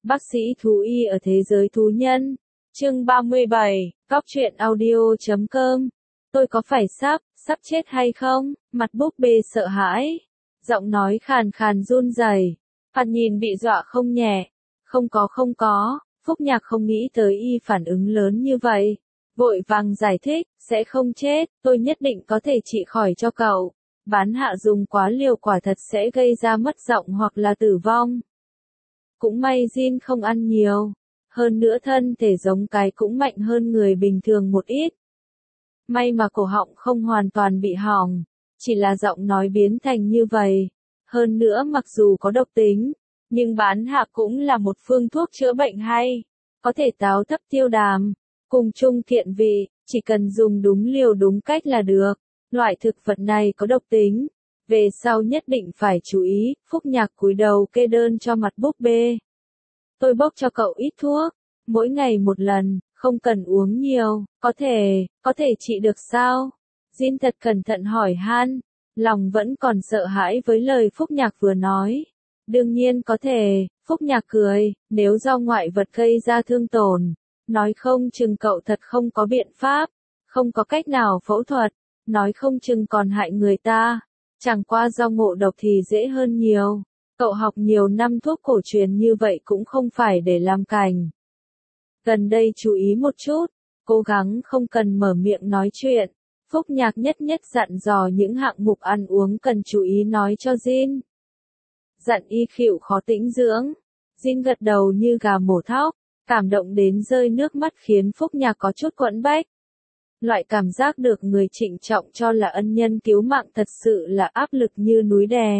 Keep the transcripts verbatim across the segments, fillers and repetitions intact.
Bác sĩ thú y ở thế giới thú nhân. Chương ba mươi bảy, Góc truyện audio chấm com. Tôi có phải sắp, sắp chết hay không? Mặt búp bê sợ hãi. Giọng nói khàn khàn run rẩy. Phạt nhìn bị dọa không nhẹ. Không có không có, Phúc Nhạc không nghĩ tới y phản ứng lớn như vậy. Vội vàng giải thích, sẽ không chết, tôi nhất định có thể trị khỏi cho cậu. Bán hạ dùng quá liều quả thật sẽ gây ra mất giọng hoặc là tử vong. Cũng may Jin không ăn nhiều. Hơn nữa thân thể giống cái cũng mạnh hơn người bình thường một ít. May mà cổ họng không hoàn toàn bị hỏng. Chỉ là giọng nói biến thành như vậy. Hơn nữa mặc dù có độc tính, nhưng bán hạ cũng là một phương thuốc chữa bệnh hay. Có thể táo thấp tiêu đàm. Cùng chung thiện vị, chỉ cần dùng đúng liều đúng cách là được. Loại thực vật này có độc tính. Về sau nhất định phải chú ý, Phúc Nhạc cúi đầu kê đơn cho mặt búp bê. Tôi bốc cho cậu ít thuốc, mỗi ngày một lần, không cần uống nhiều, có thể, có thể trị được sao? Jin thật cẩn thận hỏi han, lòng vẫn còn sợ hãi với lời Phúc Nhạc vừa nói. Đương nhiên có thể, Phúc Nhạc cười, nếu do ngoại vật gây ra thương tổn, nói không chừng cậu thật không có biện pháp, không có cách nào phẫu thuật, nói không chừng còn hại người ta. Chẳng qua do ngộ độc thì dễ hơn nhiều. Cậu học nhiều năm thuốc cổ truyền như vậy cũng không phải để làm cành. Gần đây chú ý một chút, cố gắng không cần mở miệng nói chuyện. Phúc Nhạc nhất nhất dặn dò những hạng mục ăn uống cần chú ý nói cho Jin. Dặn y khịu khó tĩnh dưỡng. Jin gật đầu như gà mổ thóc, cảm động đến rơi nước mắt khiến Phúc Nhạc có chút quẫn bách. Loại cảm giác được người trịnh trọng cho là ân nhân cứu mạng thật sự là áp lực như núi đè.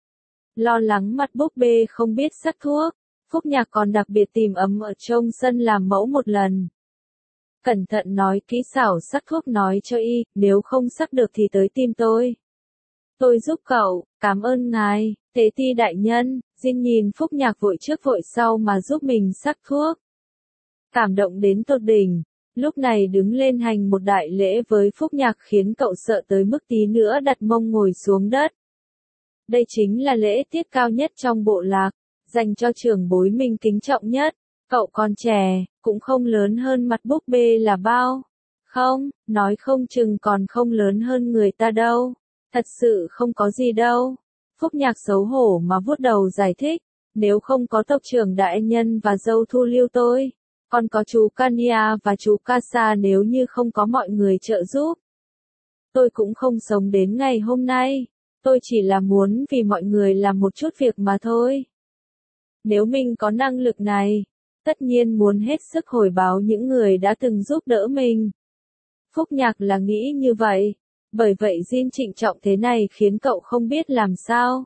Lo lắng mặt búp bê không biết sắc thuốc, Phúc Nhạc còn đặc biệt tìm ấm ở trong sân làm mẫu một lần. Cẩn thận nói kỹ xảo sắc thuốc nói cho y, nếu không sắc được thì tới tìm tôi. Tôi giúp cậu, cảm ơn ngài, Tế Ti đại nhân. Jin nhìn Phúc Nhạc vội trước vội sau mà giúp mình sắc thuốc. Cảm động đến tột đỉnh. Lúc này đứng lên hành một đại lễ với Phúc Nhạc khiến cậu sợ tới mức tí nữa đặt mông ngồi xuống đất. Đây chính là lễ tiết cao nhất trong bộ lạc, dành cho trưởng bối mình kính trọng nhất. Cậu còn trẻ, cũng không lớn hơn mặt búp bê là bao. Không, nói không chừng còn không lớn hơn người ta đâu. Thật sự không có gì đâu. Phúc Nhạc xấu hổ mà vuốt đầu giải thích, nếu không có tộc trưởng đại nhân và dâu thu lưu tôi. Còn có chú Kania và chú Kasa nếu như không có mọi người trợ giúp. Tôi cũng không sống đến ngày hôm nay. Tôi chỉ là muốn vì mọi người làm một chút việc mà thôi. Nếu mình có năng lực này, tất nhiên muốn hết sức hồi báo những người đã từng giúp đỡ mình. Phúc Nhạc là nghĩ như vậy. Bởi vậy Jin trịnh trọng thế này khiến cậu không biết làm sao.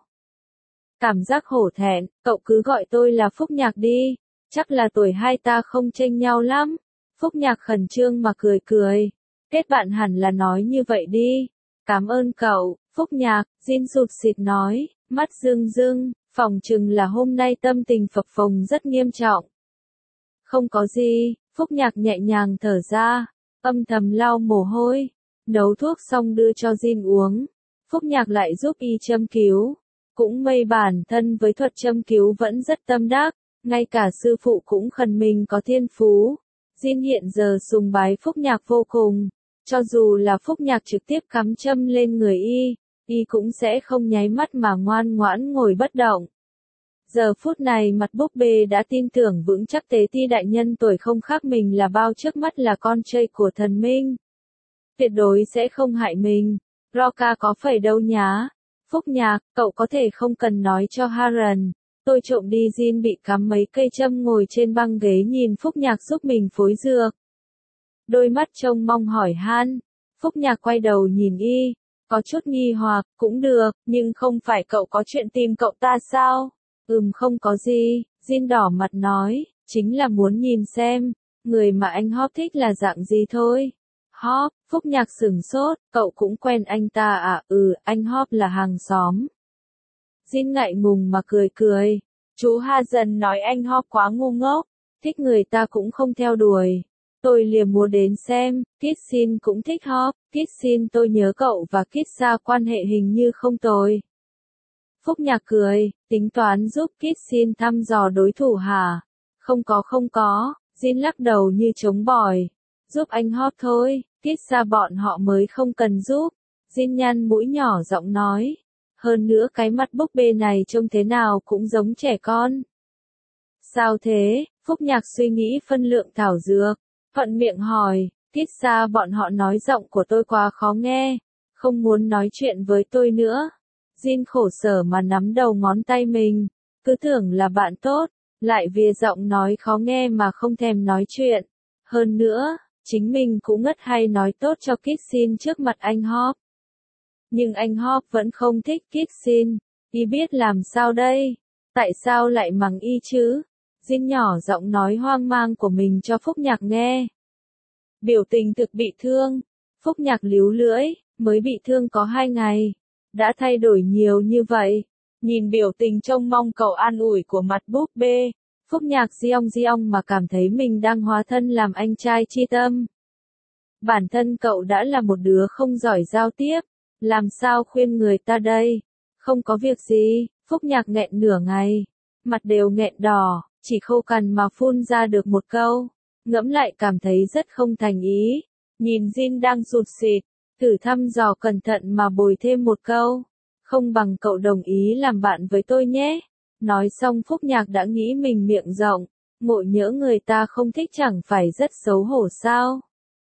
Cảm giác hổ thẹn, cậu cứ gọi tôi là Phúc Nhạc đi. Chắc là tuổi hai ta không chênh nhau lắm. Phúc Nhạc khẩn trương mà cười cười. Kết bạn hẳn là nói như vậy đi. Cảm ơn cậu, Phúc Nhạc, Jin sụt sịt nói, mắt rưng rưng, phỏng chừng là hôm nay tâm tình phập phồng rất nghiêm trọng. Không có gì, Phúc Nhạc nhẹ nhàng thở ra, âm thầm lau mồ hôi, nấu thuốc xong đưa cho Jin uống. Phúc Nhạc lại giúp y châm cứu. Cũng may bản thân với thuật châm cứu vẫn rất tâm đắc. Ngay cả sư phụ cũng khẩn mình có thiên phú. Jin hiện giờ sùng bái Phúc Nhạc vô cùng. Cho dù là Phúc Nhạc trực tiếp cắm châm lên người y, y cũng sẽ không nháy mắt mà ngoan ngoãn ngồi bất động. Giờ phút này mặt búp bê đã tin tưởng vững chắc Tế Ti đại nhân tuổi không khác mình là bao, trước mắt là con trai của thần minh. Tuyệt đối sẽ không hại mình. Roka có phải đâu nhá. Phúc Nhạc, cậu có thể không cần nói cho Haran. Tôi trộm đi. Jin bị cắm mấy cây châm ngồi trên băng ghế nhìn Phúc Nhạc giúp mình phối dược. Đôi mắt trông mong hỏi han. Phúc Nhạc quay đầu nhìn y, có chút nghi hoặc, cũng được, nhưng không phải cậu có chuyện tìm cậu ta sao? Ừm không có gì, Jin đỏ mặt nói, chính là muốn nhìn xem, người mà anh Hop thích là dạng gì thôi. Hop, Phúc Nhạc sửng sốt, cậu cũng quen anh ta à? Ừ, anh Hop là hàng xóm. Jin ngại ngùng mà cười cười. Chú Ha dần nói anh Hop quá ngu ngốc, thích người ta cũng không theo đuổi. Tôi liền mua đến xem, Kitsin cũng thích Hop. Kitsin tôi nhớ cậu và Kitsa quan hệ hình như không tồi. Phúc Nhạc cười, tính toán giúp Kitsin thăm dò đối thủ hả? Không có không có, Jin lắc đầu như chống bỏi. Giúp anh Hop thôi, Kissa bọn họ mới không cần giúp. Jin nhăn mũi nhỏ giọng nói. Hơn nữa cái mặt búp bê này trông thế nào cũng giống trẻ con. Sao thế? Phúc Nhạc suy nghĩ phân lượng thảo dược. Thuận miệng hỏi, Kissa bọn họ nói giọng của tôi quá khó nghe. Không muốn nói chuyện với tôi nữa. Jin khổ sở mà nắm đầu ngón tay mình. Cứ tưởng là bạn tốt. Lại vì giọng nói khó nghe mà không thèm nói chuyện. Hơn nữa, chính mình cũng ngất hay nói tốt cho Kissin trước mặt anh Hop. Nhưng anh Hop vẫn không thích Kissin. Y biết làm sao đây? Tại sao lại mắng y chứ? Jin nhỏ giọng nói hoang mang của mình cho Phúc Nhạc nghe. Biểu tình thực bị thương. Phúc Nhạc líu lưỡi, mới bị thương có hai ngày. Đã thay đổi nhiều như vậy. Nhìn biểu tình trông mong cậu an ủi của mặt búp bê. Phúc Nhạc giong giong mà cảm thấy mình đang hóa thân làm anh trai chi tâm. Bản thân cậu đã là một đứa không giỏi giao tiếp. Làm sao khuyên người ta đây? Không có việc gì, Phúc Nhạc nghẹn nửa ngày. Mặt đều nghẹn đỏ, chỉ khô cằn mà phun ra được một câu. Ngẫm lại cảm thấy rất không thành ý. Nhìn Jin đang sụt sịt, thử thăm dò cẩn thận mà bồi thêm một câu. Không bằng cậu đồng ý làm bạn với tôi nhé. Nói xong Phúc Nhạc đã nghĩ mình miệng rộng. Ngộ nhỡ người ta không thích chẳng phải rất xấu hổ sao?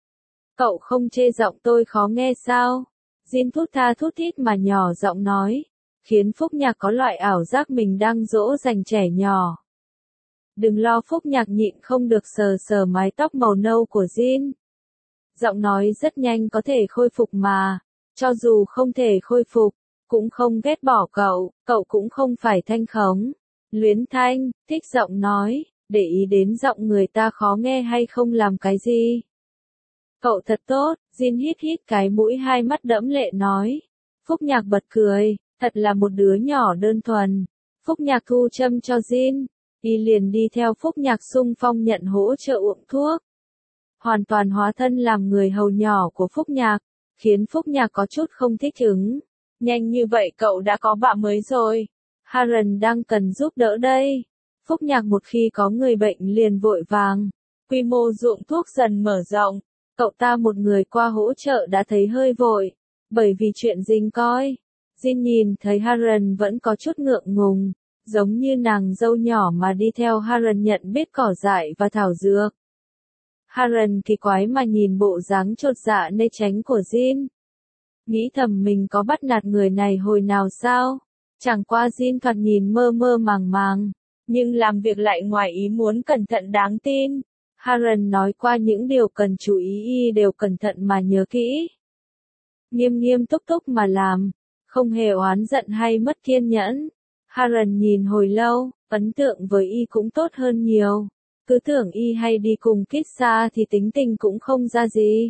Cậu không chê giọng tôi khó nghe sao? Jin thút tha thút thít mà nhỏ giọng nói. Khiến Phúc Nhạc có loại ảo giác mình đang dỗ dành trẻ nhỏ. Đừng lo, Phúc Nhạc nhịn không được sờ sờ mái tóc màu nâu của Jin. Giọng nói rất nhanh có thể khôi phục mà. Cho dù không thể khôi phục, cũng không ghét bỏ cậu, cậu cũng không phải thanh khống. Luyến thanh, thích giọng nói, để ý đến giọng người ta khó nghe hay không làm cái gì. Cậu thật tốt, Jin hít hít cái mũi hai mắt đẫm lệ nói. Phúc Nhạc bật cười, thật là một đứa nhỏ đơn thuần. Phúc Nhạc thu châm cho Jin, y liền đi theo Phúc Nhạc xung phong nhận hỗ trợ uống thuốc. Hoàn toàn hóa thân làm người hầu nhỏ của Phúc Nhạc, khiến Phúc Nhạc có chút không thích ứng. Nhanh như vậy cậu đã có bạn mới rồi. Haran đang cần giúp đỡ đây. Phúc Nhạc một khi có người bệnh liền vội vàng. Quy mô ruộng thuốc dần mở rộng. Cậu ta một người qua hỗ trợ đã thấy hơi vội. Bởi vì chuyện Jin coi. Jin nhìn thấy Haran vẫn có chút ngượng ngùng. Giống như nàng dâu nhỏ mà đi theo Haran nhận biết cỏ dại và thảo dược. Haran kỳ quái mà nhìn bộ dáng chột dạ né tránh của Jin. Nghĩ thầm mình có bắt nạt người này hồi nào sao? Chẳng qua Jin thoạt nhìn mơ mơ màng màng, nhưng làm việc lại ngoài ý muốn cẩn thận đáng tin. Haran nói qua những điều cần chú ý y đều cẩn thận mà nhớ kỹ. Nghiêm nghiêm túc túc mà làm, không hề oán giận hay mất kiên nhẫn. Haran nhìn hồi lâu, ấn tượng với y cũng tốt hơn nhiều. Cứ tưởng y hay đi cùng Kissa thì tính tình cũng không ra gì.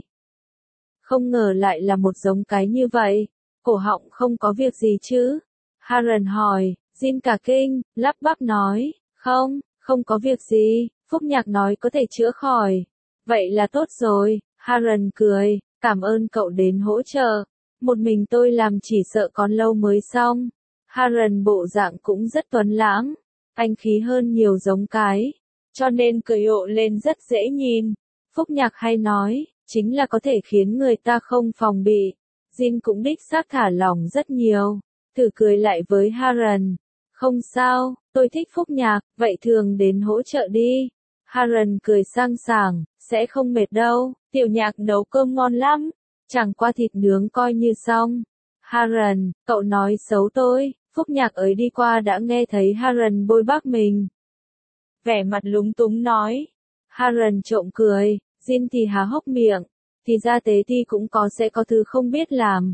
Không ngờ lại là một giống cái như vậy. Cổ họng không có việc gì chứ? Haran hỏi. Jin cả kinh, lắp bắp nói. Không, không có việc gì. Phúc Nhạc nói có thể chữa khỏi. Vậy là tốt rồi. Haran cười. Cảm ơn cậu đến hỗ trợ. Một mình tôi làm chỉ sợ còn lâu mới xong. Haran bộ dạng cũng rất tuấn lãng. Anh khí hơn nhiều giống cái. Cho nên cười ộ lên rất dễ nhìn. Phúc Nhạc hay nói. Chính là có thể khiến người ta không phòng bị. Jin cũng đích xác thả lỏng rất nhiều. Thử cười lại với Haran. Không sao, tôi thích Phúc Nhạc, vậy thường đến hỗ trợ đi. Haran cười sang sảng, sẽ không mệt đâu, Tiểu Nhạc nấu cơm ngon lắm. Chẳng qua thịt nướng coi như xong. Haran, cậu nói xấu tôi. Phúc Nhạc ấy đi qua đã nghe thấy Haran bôi bác mình. Vẻ mặt lúng túng nói. Haran trộm cười. Jin thì há hốc miệng, thì ra tế thi cũng có sẽ có thứ không biết làm.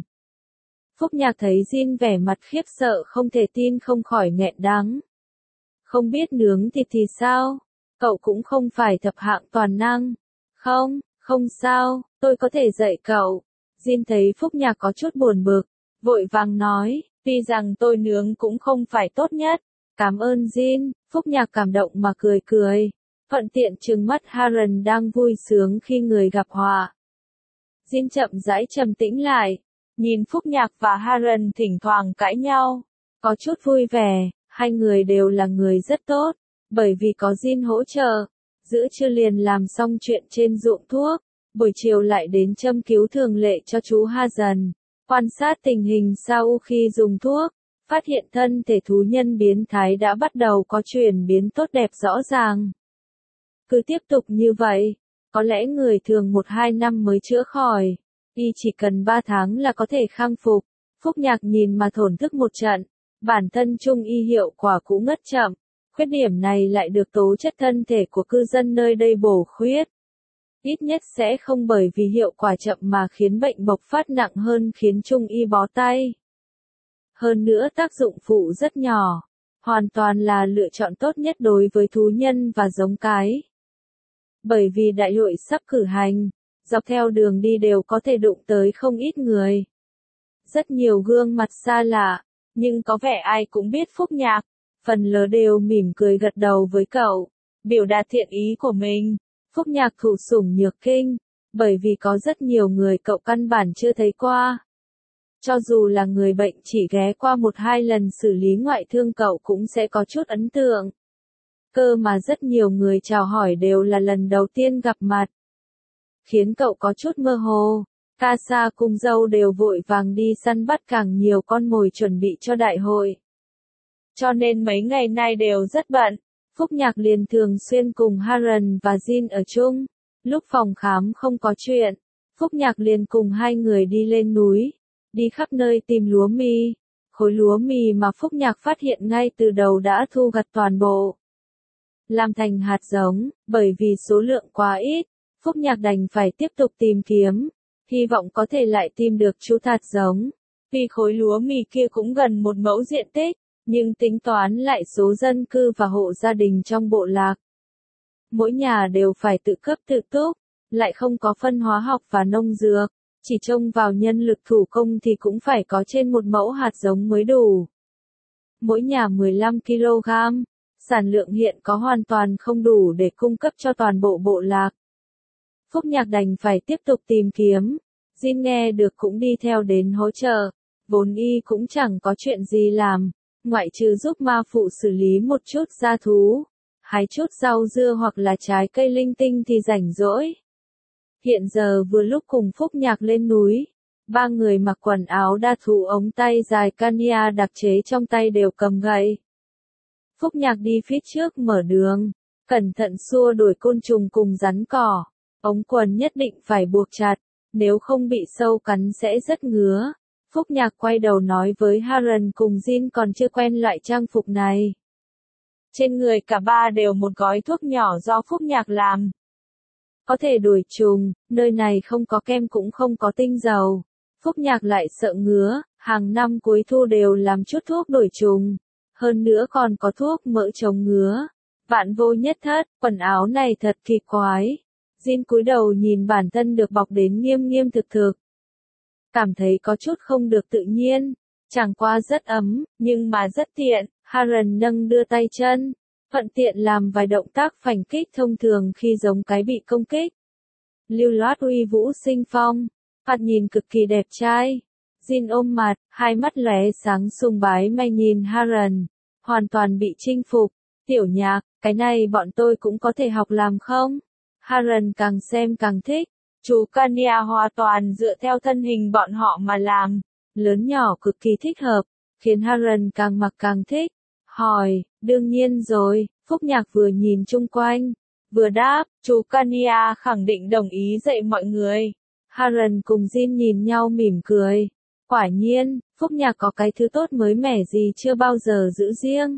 Phúc Nhạc thấy Jin vẻ mặt khiếp sợ không thể tin không khỏi nghẹn đắng. Không biết nướng thịt thì sao? Cậu cũng không phải thập hạng toàn năng. Không, không sao, tôi có thể dạy cậu. Jin thấy Phúc Nhạc có chút buồn bực, vội vàng nói, tuy rằng tôi nướng cũng không phải tốt nhất. Cảm ơn Jin, Phúc Nhạc cảm động mà cười cười. Thuận tiện trừng mắt Haran đang vui sướng khi người gặp họa. Jin chậm rãi trầm tĩnh lại, nhìn Phúc Nhạc và Haran thỉnh thoảng cãi nhau, có chút vui vẻ, hai người đều là người rất tốt, Bởi vì có Jin hỗ trợ, giữa trưa liền làm xong chuyện trên ruộng thuốc, buổi chiều lại đến châm cứu thường lệ cho chú Ha Dần, quan sát tình hình sau khi dùng thuốc, phát hiện thân thể thú nhân biến thái đã bắt đầu có chuyển biến tốt đẹp rõ ràng. Cứ tiếp tục như vậy, có lẽ người thường một hai năm mới chữa khỏi, y chỉ cần ba tháng là có thể khang phục. Phúc Nhạc nhìn mà thổn thức một trận, bản thân trung y hiệu quả cũng ngất chậm, khuyết điểm này lại được tố chất thân thể của cư dân nơi đây bổ khuyết. Ít nhất sẽ không bởi vì hiệu quả chậm mà khiến bệnh bộc phát nặng hơn khiến trung y bó tay. Hơn nữa tác dụng phụ rất nhỏ, hoàn toàn là lựa chọn tốt nhất đối với thú nhân và giống cái. Bởi vì đại hội sắp cử hành, dọc theo đường đi đều có thể đụng tới không ít người. Rất nhiều gương mặt xa lạ, nhưng có vẻ ai cũng biết Phúc Nhạc, phần lớn đều mỉm cười gật đầu với cậu, biểu đạt thiện ý của mình. Phúc Nhạc thụ sủng nhược kinh, bởi vì có rất nhiều người cậu căn bản chưa thấy qua. Cho dù là người bệnh chỉ ghé qua một hai lần xử lý ngoại thương cậu cũng sẽ có chút ấn tượng. Cơ mà rất nhiều người chào hỏi đều là lần đầu tiên gặp mặt. Khiến cậu có chút mơ hồ, ca sa cùng dâu đều vội vàng đi săn bắt càng nhiều con mồi chuẩn bị cho đại hội. Cho nên mấy ngày nay đều rất bận, Phúc Nhạc liền thường xuyên cùng Haran và Jin ở chung. Lúc phòng khám không có chuyện, Phúc Nhạc liền cùng hai người đi lên núi, đi khắp nơi tìm lúa mì. Khối lúa mì mà Phúc Nhạc phát hiện ngay từ đầu đã thu gặt toàn bộ. Làm thành hạt giống, bởi vì số lượng quá ít, Phúc Nhạc đành phải tiếp tục tìm kiếm, hy vọng có thể lại tìm được chú hạt giống. Vì khối lúa mì kia cũng gần một mẫu diện tích, nhưng tính toán lại số dân cư và hộ gia đình trong bộ lạc. Mỗi nhà đều phải tự cấp tự túc, lại không có phân hóa học và nông dược, chỉ trông vào nhân lực thủ công thì cũng phải có trên một mẫu hạt giống mới đủ. Mỗi nhà mười lăm ki lô gam, sản lượng hiện có hoàn toàn không đủ để cung cấp cho toàn bộ bộ lạc. Phúc Nhạc đành phải tiếp tục tìm kiếm, Jin nghe được cũng đi theo đến hỗ trợ, vốn y cũng chẳng có chuyện gì làm, ngoại trừ giúp ma phụ xử lý một chút gia thú, hái chút rau dưa hoặc là trái cây linh tinh thì rảnh rỗi. Hiện giờ vừa lúc cùng Phúc Nhạc lên núi, ba người mặc quần áo đa thú ống tay dài Kania đặc chế trong tay đều cầm gậy. Phúc Nhạc đi phía trước mở đường, cẩn thận xua đuổi côn trùng cùng rắn cỏ, ống quần nhất định phải buộc chặt, nếu không bị sâu cắn sẽ rất ngứa. Phúc Nhạc quay đầu nói với Haran cùng Jin còn chưa quen loại trang phục này. Trên người cả ba đều một gói thuốc nhỏ do Phúc Nhạc làm. Có thể đuổi trùng, nơi này không có kem cũng không có tinh dầu. Phúc Nhạc lại sợ ngứa, hàng năm cuối thu đều làm chút thuốc đuổi trùng. Hơn nữa còn có thuốc mỡ chống ngứa. Vạn vô nhất thất, quần áo này thật kỳ quái. Jin cúi đầu nhìn bản thân được bọc đến nghiêm nghiêm thực thực. Cảm thấy có chút không được tự nhiên, chẳng qua rất ấm, nhưng mà rất tiện. Haran nâng đưa tay chân, thuận tiện làm vài động tác phành kích thông thường khi giống cái bị công kích. Lưu loát uy vũ sinh phong, Phạt nhìn cực kỳ đẹp trai. Jin ôm mặt, hai mắt lóe sáng sùng bái may nhìn Haran, hoàn toàn bị chinh phục. Tiểu Nhạc, cái này bọn tôi cũng có thể học làm không? Haran càng xem càng thích. Chú Kania hoàn toàn dựa theo thân hình bọn họ mà làm, lớn nhỏ cực kỳ thích hợp, khiến Haran càng mặc càng thích. Hỏi, đương nhiên rồi, Phúc Nhạc vừa nhìn chung quanh, vừa đáp, chú Kania khẳng định đồng ý dạy mọi người. Haran cùng Jin nhìn nhau mỉm cười. Quả nhiên, Phúc Nhạc có cái thứ tốt mới mẻ gì chưa bao giờ giữ riêng.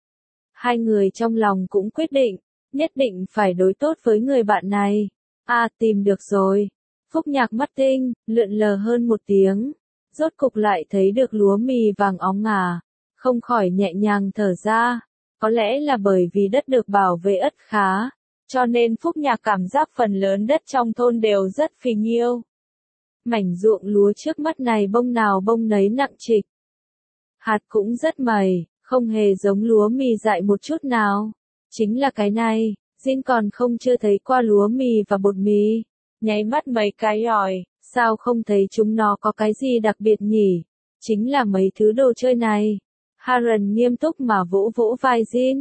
Hai người trong lòng cũng quyết định, nhất định phải đối tốt với người bạn này. À, tìm được rồi. Phúc Nhạc mắt tinh, lượn lờ hơn một tiếng. Rốt cục lại thấy được lúa mì vàng óng ngà. Không khỏi nhẹ nhàng thở ra. Có lẽ là bởi vì đất được bảo vệ ất khá. Cho nên Phúc Nhạc cảm giác phần lớn đất trong thôn đều rất phì nhiêu. Mảnh ruộng lúa trước mắt này bông nào bông nấy nặng trịch. Hạt cũng rất mẩy, không hề giống lúa mì dại một chút nào. Chính là cái này. Jin còn không chưa thấy qua lúa mì và bột mì. Nháy mắt mấy cái hỏi, sao không thấy chúng nó có cái gì đặc biệt nhỉ? Chính là mấy thứ đồ chơi này. Haran nghiêm túc mà vỗ vỗ vai Jin.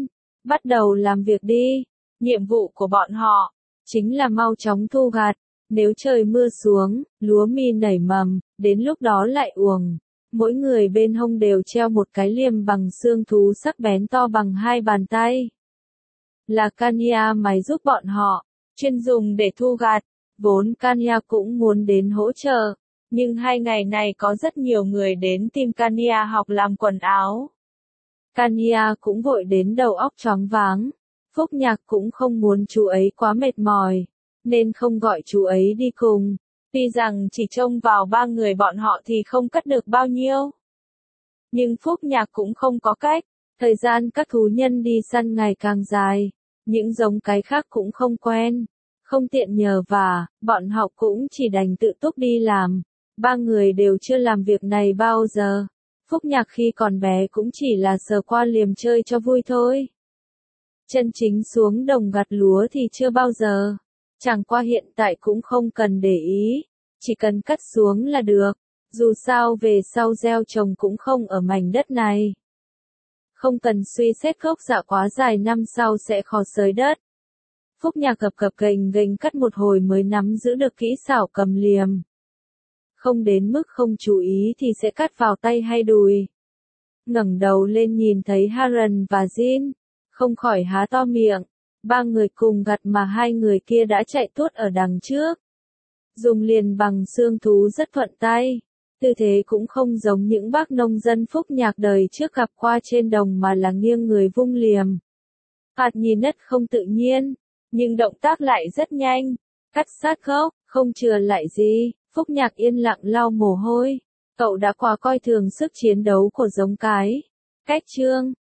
Bắt đầu làm việc đi. Nhiệm vụ của bọn họ chính là mau chóng thu gặt. Nếu trời mưa xuống, lúa mì nảy mầm, đến lúc đó lại uồng. Mỗi người bên hông đều treo một cái liềm bằng xương thú sắc bén to bằng hai bàn tay. Là Kanya máy giúp bọn họ, chuyên dùng để thu gặt. Vốn Kanya cũng muốn đến hỗ trợ, nhưng hai ngày này có rất nhiều người đến tìm Kanya học làm quần áo. Kanya cũng vội đến đầu óc choáng váng. Phúc Nhạc cũng không muốn chú ấy quá mệt mỏi, nên không gọi chú ấy đi cùng. Tuy rằng chỉ trông vào ba người bọn họ thì không cất được bao nhiêu. Nhưng Phúc Nhạc cũng không có cách, thời gian các thú nhân đi săn ngày càng dài, những giống cái khác cũng không quen, không tiện nhờ vả, bọn họ cũng chỉ đành tự túc đi làm. Ba người đều chưa làm việc này bao giờ. Phúc Nhạc khi còn bé cũng chỉ là sờ qua liềm chơi cho vui thôi. Chân chính xuống đồng gặt lúa thì chưa bao giờ. Chẳng qua hiện tại cũng không cần để ý, chỉ cần cắt xuống là được. Dù sao về sau gieo trồng cũng không ở mảnh đất này. Không cần suy xét gốc dạ quá dài, năm sau sẽ khó xới đất. Phúc Nhạc cập cập gành gành cắt một hồi mới nắm giữ được kỹ xảo cầm liềm. Không đến mức không chú ý thì sẽ cắt vào tay hay đùi. Ngẩng đầu lên nhìn thấy Haran và Jin, không khỏi há to miệng. Ba người cùng gặt mà hai người kia đã chạy tuốt ở đằng trước. Dùng liền bằng xương thú rất thuận tay. Tư thế cũng không giống những bác nông dân Phúc Nhạc đời trước gặp qua trên đồng mà là nghiêng người vung liềm. Hạt nhìn đất không tự nhiên, nhưng động tác lại rất nhanh. Cắt sát gốc, không chừa lại gì. Phúc Nhạc yên lặng lau mồ hôi. Cậu đã quá coi thường sức chiến đấu của giống cái. Cách chương